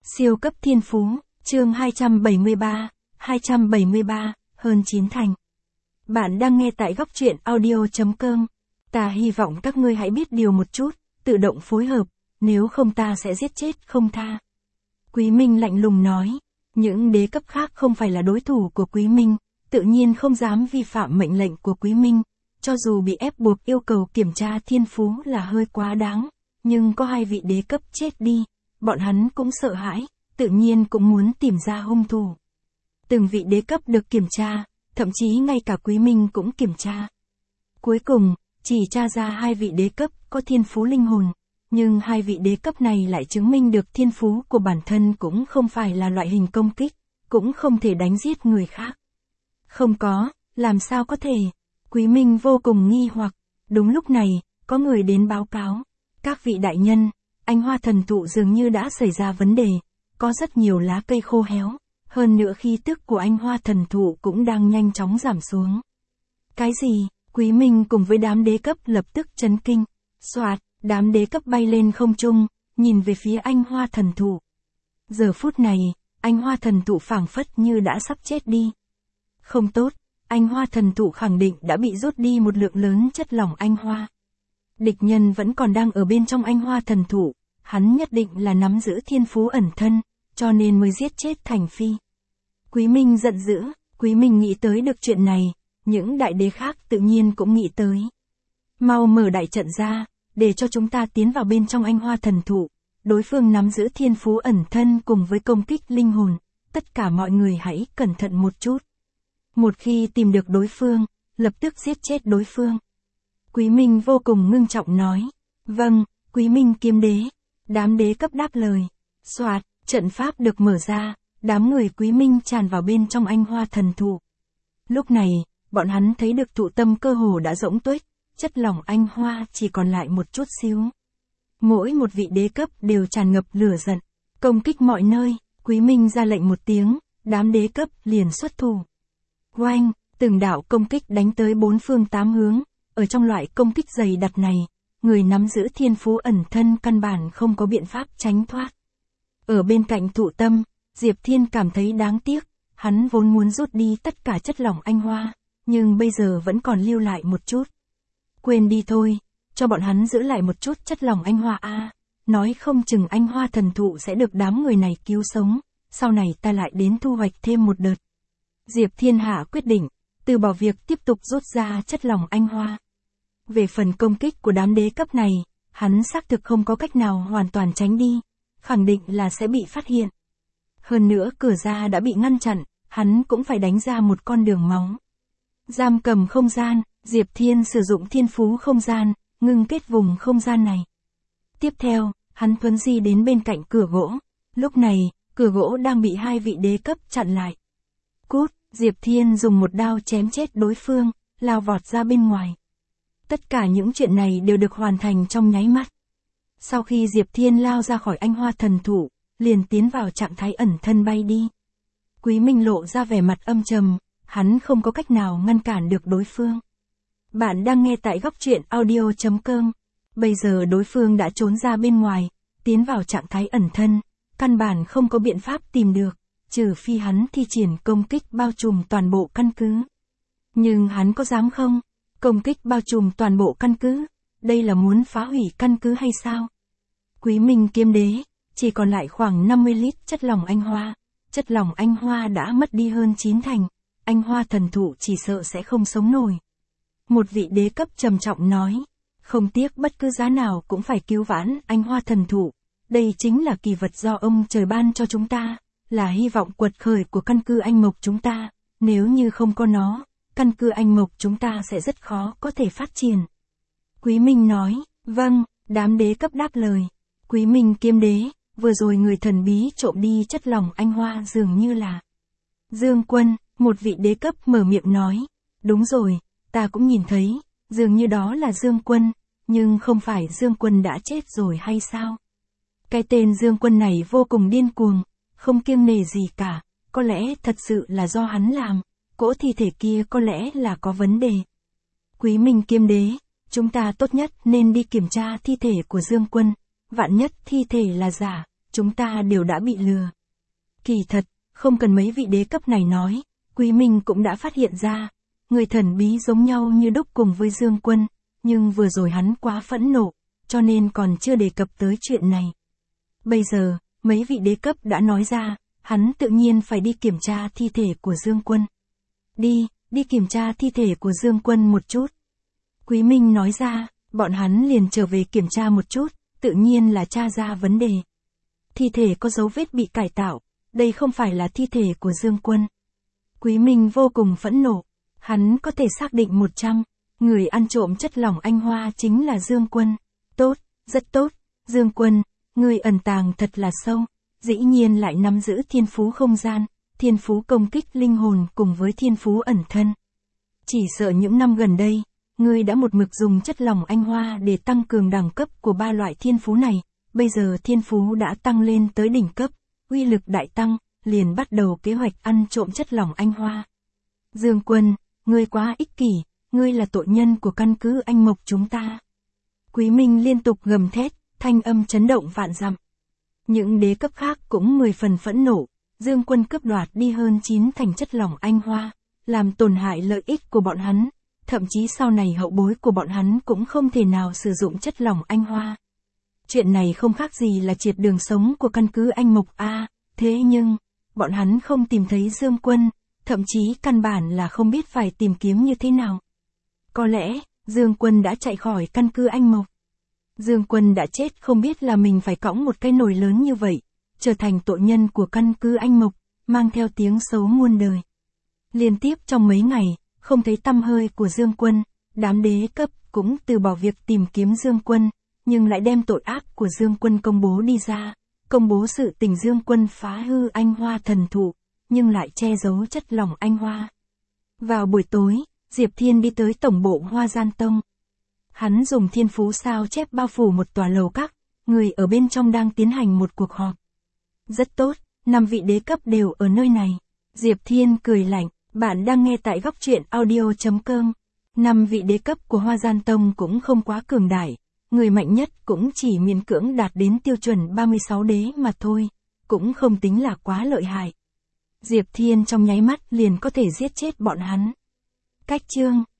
Siêu cấp thiên phú, chương 273, hơn 9 thành. Bạn đang nghe tại góc truyện audio.com. Ta hy vọng các ngươi hãy biết điều một chút, tự động phối hợp, nếu không ta sẽ giết chết không tha. Quý Minh lạnh lùng nói, những đế cấp khác không phải là đối thủ của Quý Minh, tự nhiên không dám vi phạm mệnh lệnh của Quý Minh, cho dù bị ép buộc yêu cầu kiểm tra thiên phú là hơi quá đáng, nhưng có hai vị đế cấp chết đi, bọn hắn cũng sợ hãi, tự nhiên cũng muốn tìm ra hung thủ. Từng vị đế cấp được kiểm tra, thậm chí ngay cả Quý Minh cũng kiểm tra. Cuối cùng, chỉ tra ra hai vị đế cấp có thiên phú linh hồn, nhưng hai vị đế cấp này lại chứng minh được thiên phú của bản thân cũng không phải là loại hình công kích, cũng không thể đánh giết người khác. Không có, làm sao có thể? Quý Minh vô cùng nghi hoặc. Đúng lúc này, có người đến báo cáo. Các vị đại nhân, anh hoa thần thụ dường như đã xảy ra vấn đề, có rất nhiều lá cây khô héo, hơn nữa khí tức của anh hoa thần thụ cũng đang nhanh chóng giảm xuống. Cái gì? Quý Minh cùng với đám đế cấp lập tức chấn kinh. Soạt, đám đế cấp bay lên không trung, nhìn về phía anh hoa thần thụ. Giờ phút này, anh hoa thần thụ phảng phất như đã sắp chết đi. Không tốt, anh hoa thần thụ khẳng định đã bị rút đi một lượng lớn chất lỏng anh hoa. Địch nhân vẫn còn đang ở bên trong anh hoa thần thụ, hắn nhất định là nắm giữ thiên phú ẩn thân, cho nên mới giết chết Thành Phi. Quý Minh giận dữ, Quý Minh nghĩ tới được chuyện này, những đại đế khác tự nhiên cũng nghĩ tới. Mau mở đại trận ra, để cho chúng ta tiến vào bên trong anh hoa thần thụ, đối phương nắm giữ thiên phú ẩn thân cùng với công kích linh hồn, tất cả mọi người hãy cẩn thận một chút. Một khi tìm được đối phương, lập tức giết chết đối phương. Quý Minh vô cùng ngưng trọng nói, vâng, Quý Minh kiếm đế. Đám đế cấp đáp lời. Soạt, trận pháp được mở ra, đám người Quý Minh tràn vào bên trong anh hoa thần thụ. Lúc này, bọn hắn thấy được thụ tâm cơ hồ đã rỗng tuếch, chất lỏng anh hoa chỉ còn lại một chút xíu. Mỗi một vị đế cấp đều tràn ngập lửa giận, công kích mọi nơi. Quý Minh ra lệnh một tiếng, đám đế cấp liền xuất thủ. Oanh, từng đạo công kích đánh tới bốn phương tám hướng, ở trong loại công kích dày đặc này, người nắm giữ thiên phú ẩn thân căn bản không có biện pháp tránh thoát. Ở bên cạnh thụ tâm, Diệp Thiên cảm thấy đáng tiếc, hắn vốn muốn rút đi tất cả chất lỏng anh hoa, nhưng bây giờ vẫn còn lưu lại một chút. Quên đi thôi, cho bọn hắn giữ lại một chút chất lỏng anh hoa a, nói không chừng anh hoa thần thụ sẽ được đám người này cứu sống, sau này ta lại đến thu hoạch thêm một đợt. Diệp Thiên hạ quyết định, từ bỏ việc tiếp tục rút ra chất lỏng anh hoa. Về phần công kích của đám đế cấp này, hắn xác thực không có cách nào hoàn toàn tránh đi, khẳng định là sẽ bị phát hiện. Hơn nữa cửa ra đã bị ngăn chặn, hắn cũng phải đánh ra một con đường máu. Giam cầm không gian, Diệp Thiên sử dụng thiên phú không gian, ngưng kết vùng không gian này. Tiếp theo, hắn thuấn di đến bên cạnh cửa gỗ. Lúc này, cửa gỗ đang bị hai vị đế cấp chặn lại. Cút, Diệp Thiên dùng một đao chém chết đối phương, lao vọt ra bên ngoài. Tất cả những chuyện này đều được hoàn thành trong nháy mắt. Sau khi Diệp Thiên lao ra khỏi anh hoa thần thụ, liền tiến vào trạng thái ẩn thân bay đi. Quý Minh lộ ra vẻ mặt âm trầm, hắn không có cách nào ngăn cản được đối phương. Bạn đang nghe tại góc truyện audio.com. Bây giờ đối phương đã trốn ra bên ngoài, tiến vào trạng thái ẩn thân, căn bản không có biện pháp tìm được, trừ phi hắn thi triển công kích bao trùm toàn bộ căn cứ. Nhưng hắn có dám không? Công kích bao trùm toàn bộ căn cứ, đây là muốn phá hủy căn cứ hay sao? Quý Minh kiếm đế, chỉ còn lại khoảng 50 lít chất lỏng anh hoa. Chất lỏng anh hoa đã mất đi hơn 9 thành, anh hoa thần thụ chỉ sợ sẽ không sống nổi. Một vị đế cấp trầm trọng nói, không tiếc bất cứ giá nào cũng phải cứu vãn anh hoa thần thụ. Đây chính là kỳ vật do ông trời ban cho chúng ta, là hy vọng quật khởi của căn cứ Anh Mộc chúng ta, nếu như không có nó, căn cứ Anh Mộc chúng ta sẽ rất khó có thể phát triển. Quý Minh nói, vâng, đám đế cấp đáp lời. Quý Minh kiếm đế, vừa rồi người thần bí trộm đi chất lỏng anh hoa dường như là Dương Quân, một vị đế cấp mở miệng nói, đúng rồi, ta cũng nhìn thấy, dường như đó là Dương Quân, nhưng không phải Dương Quân đã chết rồi hay sao? Cái tên Dương Quân này vô cùng điên cuồng, không kiêng nể gì cả, có lẽ thật sự là do hắn làm, cỗ thi thể kia có lẽ là có vấn đề. Quý Minh kiếm đế, chúng ta tốt nhất nên đi kiểm tra thi thể của Dương Quân, vạn nhất thi thể là giả, chúng ta đều đã bị lừa. Kỳ thật, không cần mấy vị đế cấp này nói, Quý Minh cũng đã phát hiện ra, người thần bí giống nhau như đúc cùng với Dương Quân, nhưng vừa rồi hắn quá phẫn nộ, cho nên còn chưa đề cập tới chuyện này. Bây giờ, mấy vị đế cấp đã nói ra, hắn tự nhiên phải đi kiểm tra thi thể của Dương Quân. Đi kiểm tra thi thể của Dương Quân một chút. Quý Minh nói ra, bọn hắn liền trở về kiểm tra một chút, tự nhiên là tra ra vấn đề. Thi thể có dấu vết bị cải tạo, đây không phải là thi thể của Dương Quân. Quý Minh vô cùng phẫn nộ, hắn có thể xác định 100, người ăn trộm chất lỏng anh hoa chính là Dương Quân. Tốt, rất tốt, Dương Quân, người ẩn tàng thật là sâu, dĩ nhiên lại nắm giữ thiên phú không gian, thiên phú công kích linh hồn cùng với thiên phú ẩn thân. Chỉ sợ những năm gần đây, ngươi đã một mực dùng chất lỏng anh hoa để tăng cường đẳng cấp của 3 loại thiên phú này, bây giờ thiên phú đã tăng lên tới đỉnh cấp, uy lực đại tăng, liền bắt đầu kế hoạch ăn trộm chất lỏng anh hoa. Dương Quân, ngươi quá ích kỷ, ngươi là tội nhân của căn cứ Anh Mộc chúng ta. Quý Minh liên tục gầm thét, thanh âm chấn động vạn dặm. Những đế cấp khác cũng 10 phần phẫn nộ, Dương Quân cướp đoạt đi hơn 9 thành chất lỏng anh hoa, làm tổn hại lợi ích của bọn hắn, thậm chí sau này hậu bối của bọn hắn cũng không thể nào sử dụng chất lỏng anh hoa. Chuyện này không khác gì là triệt đường sống của căn cứ Anh Mộc A, thế nhưng, bọn hắn không tìm thấy Dương Quân, thậm chí căn bản là không biết phải tìm kiếm như thế nào. Có lẽ, Dương Quân đã chạy khỏi căn cứ Anh Mộc. Dương Quân đã chết không biết là mình phải cõng một cái nồi lớn như vậy, trở thành tội nhân của căn cứ Anh Mộc, mang theo tiếng xấu muôn đời. Liên tiếp trong mấy ngày, không thấy tăm hơi của Dương Quân, đám đế cấp cũng từ bỏ việc tìm kiếm Dương Quân, nhưng lại đem tội ác của Dương Quân công bố đi ra, công bố sự tình Dương Quân phá hư anh hoa thần thụ, nhưng lại che giấu chất lỏng anh hoa. Vào buổi tối, Diệp Thiên đi tới tổng bộ Hoa Gian Tông. Hắn dùng thiên phú sao chép bao phủ một tòa lầu các, người ở bên trong đang tiến hành một cuộc họp. Rất tốt, 5 vị đế cấp đều ở nơi này. Diệp Thiên cười lạnh, bạn đang nghe tại góc truyện audio.com. 5 vị đế cấp của Hoa Gian Tông cũng không quá cường đại, người mạnh nhất cũng chỉ miễn cưỡng đạt đến tiêu chuẩn 36 đế mà thôi, cũng không tính là quá lợi hại. Diệp Thiên trong nháy mắt liền có thể giết chết bọn hắn. Cách chương